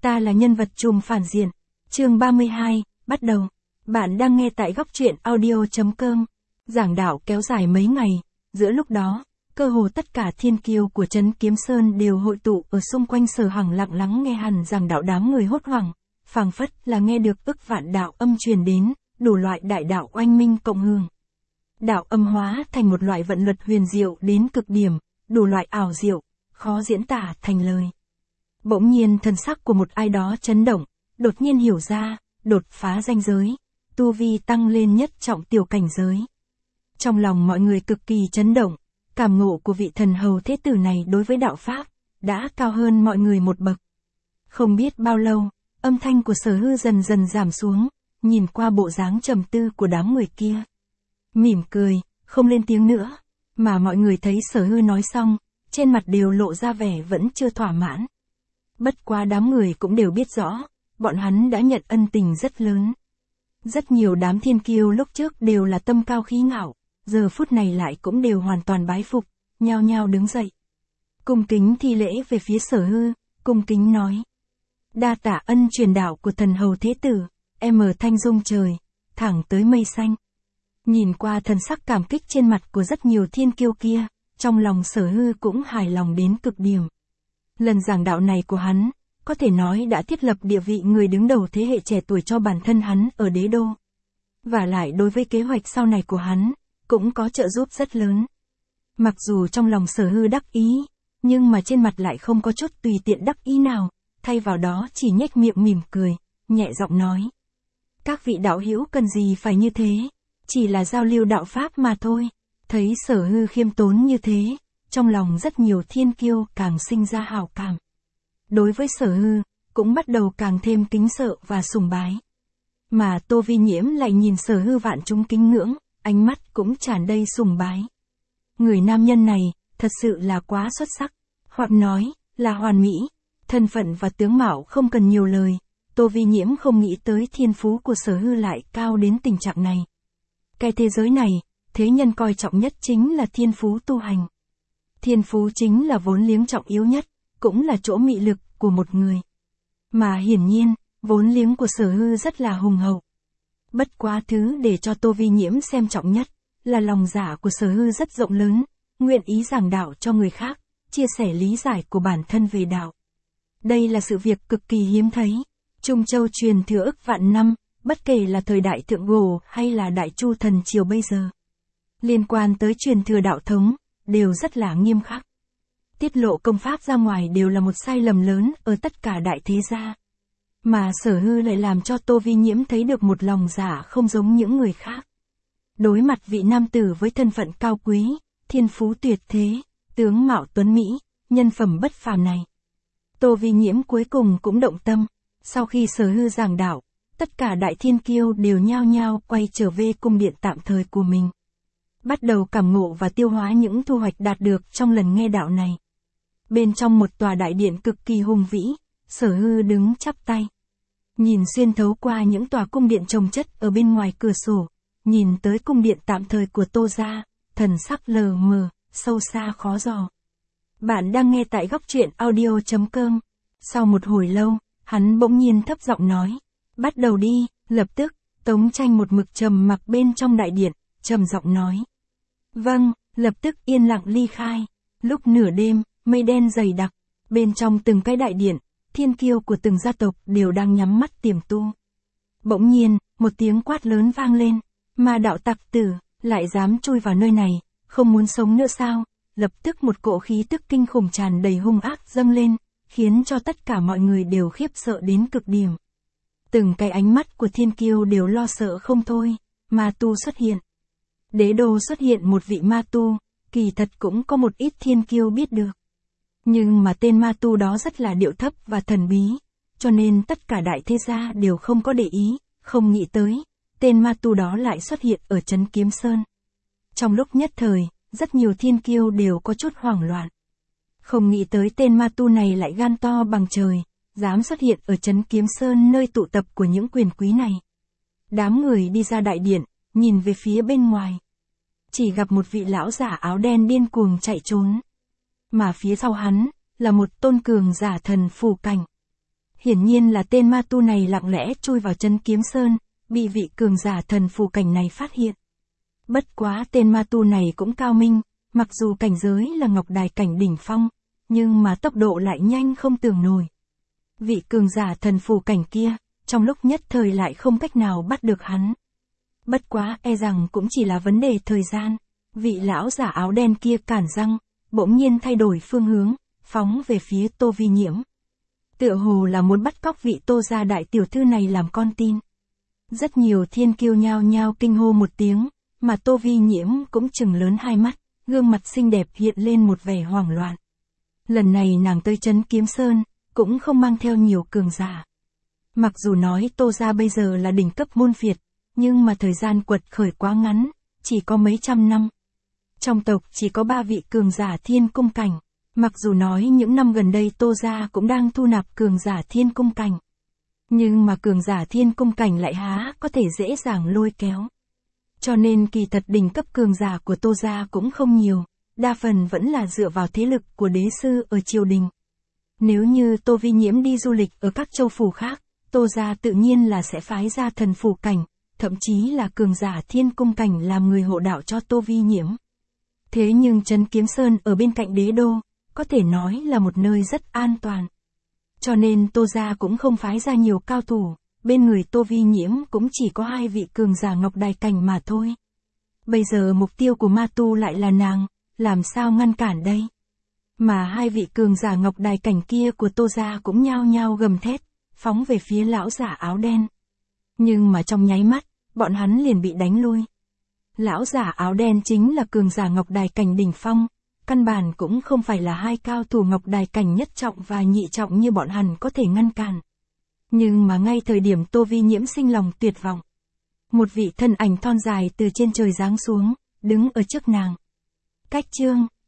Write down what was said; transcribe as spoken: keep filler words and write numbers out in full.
Ta là nhân vật trùm phản diện. Chương ba mươi hai, bắt đầu. Bạn đang nghe tại góc truyện audio chấm com. Giảng đạo kéo dài mấy ngày, giữa lúc đó, cơ hồ tất cả thiên kiêu của trấn Kiếm Sơn đều hội tụ ở xung quanh Sở Hằng lặng lắng nghe Hàn giảng đạo. Đám người hốt hoảng, phảng phất là nghe được ức vạn đạo âm truyền đến, đủ loại đại đạo oanh minh cộng hưởng. Đạo âm hóa thành một loại vận luật huyền diệu đến cực điểm, đủ loại ảo diệu, khó diễn tả thành lời. Bỗng nhiên thần sắc của một ai đó chấn động, đột nhiên hiểu ra, đột phá ranh giới, tu vi tăng lên nhất trọng tiểu cảnh giới. Trong lòng mọi người cực kỳ chấn động, cảm ngộ của vị thần hầu thế tử này đối với đạo pháp, đã cao hơn mọi người một bậc. Không biết bao lâu, âm thanh của Sở Hư dần dần giảm xuống, nhìn qua bộ dáng trầm tư của đám người kia. Mỉm cười, không lên tiếng nữa, mà mọi người thấy Sở Hư nói xong, trên mặt đều lộ ra vẻ vẫn chưa thỏa mãn. Bất quá đám người cũng đều biết rõ, bọn hắn đã nhận ân tình rất lớn. Rất nhiều đám thiên kiêu lúc trước đều là tâm cao khí ngạo, giờ phút này lại cũng đều hoàn toàn bái phục, nhao nhao đứng dậy. Cung kính thi lễ về phía Sở Hư, cung kính nói. Đa tạ ân truyền đạo của thần hầu thế tử, em ở thanh dung trời, thẳng tới mây xanh. Nhìn qua thần sắc cảm kích trên mặt của rất nhiều thiên kiêu kia, trong lòng Sở Hư cũng hài lòng đến cực điểm. Lần giảng đạo này của hắn, có thể nói đã thiết lập địa vị người đứng đầu thế hệ trẻ tuổi cho bản thân hắn ở đế đô. Và lại đối với kế hoạch sau này của hắn, cũng có trợ giúp rất lớn. Mặc dù trong lòng Sở Hư đắc ý, nhưng mà trên mặt lại không có chút tùy tiện đắc ý nào, thay vào đó chỉ nhếch miệng mỉm cười, nhẹ giọng nói. Các vị đạo hữu cần gì phải như thế, chỉ là giao lưu đạo pháp mà thôi. Thấy Sở Hư khiêm tốn như thế, trong lòng rất nhiều thiên kiêu càng sinh ra hảo cảm. Đối với Sở Hư, cũng bắt đầu càng thêm kính sợ và sùng bái. Mà Tô Vi Nhiễm lại nhìn Sở Hư vạn chúng kính ngưỡng, ánh mắt cũng tràn đầy sùng bái. Người nam nhân này, thật sự là quá xuất sắc, hoặc nói, là hoàn mỹ, thân phận và tướng mạo không cần nhiều lời. Tô Vi Nhiễm không nghĩ tới thiên phú của Sở Hư lại cao đến tình trạng này. Cái thế giới này, thế nhân coi trọng nhất chính là thiên phú tu hành. Thiên phú chính là vốn liếng trọng yếu nhất, cũng là chỗ mị lực của một người. Mà hiển nhiên, vốn liếng của Sở Hư rất là hùng hậu. Bất quá thứ để cho Tô Vi Nhiễm xem trọng nhất, là lòng dạ của Sở Hư rất rộng lớn, nguyện ý giảng đạo cho người khác, chia sẻ lý giải của bản thân về đạo. Đây là sự việc cực kỳ hiếm thấy. Trung Châu truyền thừa ức vạn năm, bất kể là thời đại Thượng Cổ hay là Đại Chu thần triều bây giờ. Liên quan tới truyền thừa đạo thống, đều rất là nghiêm khắc. Tiết lộ công pháp ra ngoài đều là một sai lầm lớn ở tất cả đại thế gia. Mà Sở Hư lại làm cho Tô Vi Nhiễm thấy được một lòng dạ không giống những người khác. Đối mặt vị nam tử với thân phận cao quý, thiên phú tuyệt thế, tướng mạo tuấn mỹ, nhân phẩm bất phàm này. Tô Vi Nhiễm cuối cùng cũng động tâm. Sau khi Sở Hư giảng đạo, tất cả đại thiên kiêu đều nhao nhao quay trở về cung điện tạm thời của mình. Bắt đầu cảm ngộ và tiêu hóa những thu hoạch đạt được trong lần nghe đạo này. Bên trong một tòa đại điện cực kỳ hùng vĩ, Sở Hư đứng chắp tay. Nhìn xuyên thấu qua những tòa cung điện chồng chất ở bên ngoài cửa sổ, nhìn tới cung điện tạm thời của Tô gia, thần sắc lờ mờ, sâu xa khó dò. Bạn đang nghe tại góc truyện audio chấm com. Sau một hồi lâu, hắn bỗng nhiên thấp giọng nói. Bắt đầu đi, lập tức, Tống Tranh một mực trầm mặc bên trong đại điện, trầm giọng nói. Vâng, lập tức yên lặng ly khai. Lúc nửa đêm, mây đen dày đặc, bên trong từng cái đại điện, thiên kiêu của từng gia tộc đều đang nhắm mắt tiềm tu. Bỗng nhiên, một tiếng quát lớn vang lên, mà đạo tặc tử, lại dám chui vào nơi này, không muốn sống nữa sao? Lập tức một cỗ khí tức kinh khủng tràn đầy hung ác dâng lên, khiến cho tất cả mọi người đều khiếp sợ đến cực điểm. Từng cái ánh mắt của thiên kiêu đều lo sợ không thôi, ma tu xuất hiện. Đế đô xuất hiện một vị ma tu, kỳ thật cũng có một ít thiên kiêu biết được. Nhưng mà tên ma tu đó rất là điệu thấp và thần bí, cho nên tất cả đại thế gia đều không có để ý, không nghĩ tới, tên ma tu đó lại xuất hiện ở trấn Kiếm Sơn. Trong lúc nhất thời, rất nhiều thiên kiêu đều có chút hoảng loạn. Không nghĩ tới tên ma tu này lại gan to bằng trời, dám xuất hiện ở trấn Kiếm Sơn nơi tụ tập của những quyền quý này. Đám người đi ra đại điện, nhìn về phía bên ngoài. Chỉ gặp một vị lão giả áo đen điên cuồng chạy trốn. Mà phía sau hắn, là một tôn cường giả thần phù cảnh. Hiển nhiên là tên ma tu này lặng lẽ chui vào Trấn Kiếm Sơn, bị vị cường giả thần phù cảnh này phát hiện. Bất quá tên ma tu này cũng cao minh, mặc dù cảnh giới là ngọc đài cảnh đỉnh phong, nhưng mà tốc độ lại nhanh không tưởng nổi. Vị cường giả thần phù cảnh kia, trong lúc nhất thời lại không cách nào bắt được hắn. Bất quá e rằng cũng chỉ là vấn đề thời gian, vị lão giả áo đen kia cản răng, bỗng nhiên thay đổi phương hướng, phóng về phía Tô Vi Nhiễm. Tựa hồ là muốn bắt cóc vị Tô gia đại tiểu thư này làm con tin. Rất nhiều thiên kiêu nhao nhao kinh hô một tiếng, mà Tô Vi Nhiễm cũng trừng lớn hai mắt, gương mặt xinh đẹp hiện lên một vẻ hoảng loạn. Lần này nàng tới Trấn Kiếm Sơn, cũng không mang theo nhiều cường giả. Mặc dù nói Tô gia bây giờ là đỉnh cấp môn phiệt, nhưng mà thời gian quật khởi quá ngắn, chỉ có mấy trăm năm. Trong tộc chỉ có ba vị cường giả thiên cung cảnh, mặc dù nói những năm gần đây Tô gia cũng đang thu nạp cường giả thiên cung cảnh. Nhưng mà cường giả thiên cung cảnh lại há có thể dễ dàng lôi kéo. Cho nên kỳ thật đỉnh cấp cường giả của Tô gia cũng không nhiều, đa phần vẫn là dựa vào thế lực của đế sư ở triều đình. Nếu như Tô Vi Nhiễm đi du lịch ở các châu phủ khác, Tô gia tự nhiên là sẽ phái ra thần phủ cảnh, thậm chí là cường giả thiên cung cảnh làm người hộ đạo cho Tô Vi Nhiễm. Thế nhưng Trấn Kiếm Sơn ở bên cạnh đế đô, có thể nói là một nơi rất an toàn. Cho nên Tô gia cũng không phái ra nhiều cao thủ, bên người Tô Vi Nhiễm cũng chỉ có hai vị cường giả ngọc đài cảnh mà thôi. Bây giờ mục tiêu của ma tu lại là nàng, làm sao ngăn cản đây? Mà hai vị cường giả ngọc đài cảnh kia của Tô gia cũng nhao nhao gầm thét, phóng về phía lão giả áo đen. Nhưng mà trong nháy mắt, bọn hắn liền bị đánh lui. Lão giả áo đen chính là cường giả ngọc đài cảnh đỉnh phong, căn bản cũng không phải là hai cao thủ ngọc đài cảnh nhất trọng và nhị trọng như bọn hắn có thể ngăn cản. Nhưng mà ngay thời điểm Tô Vi Nhiễm sinh lòng tuyệt vọng, một vị thân ảnh thon dài từ trên trời giáng xuống, đứng ở trước nàng. Cách chương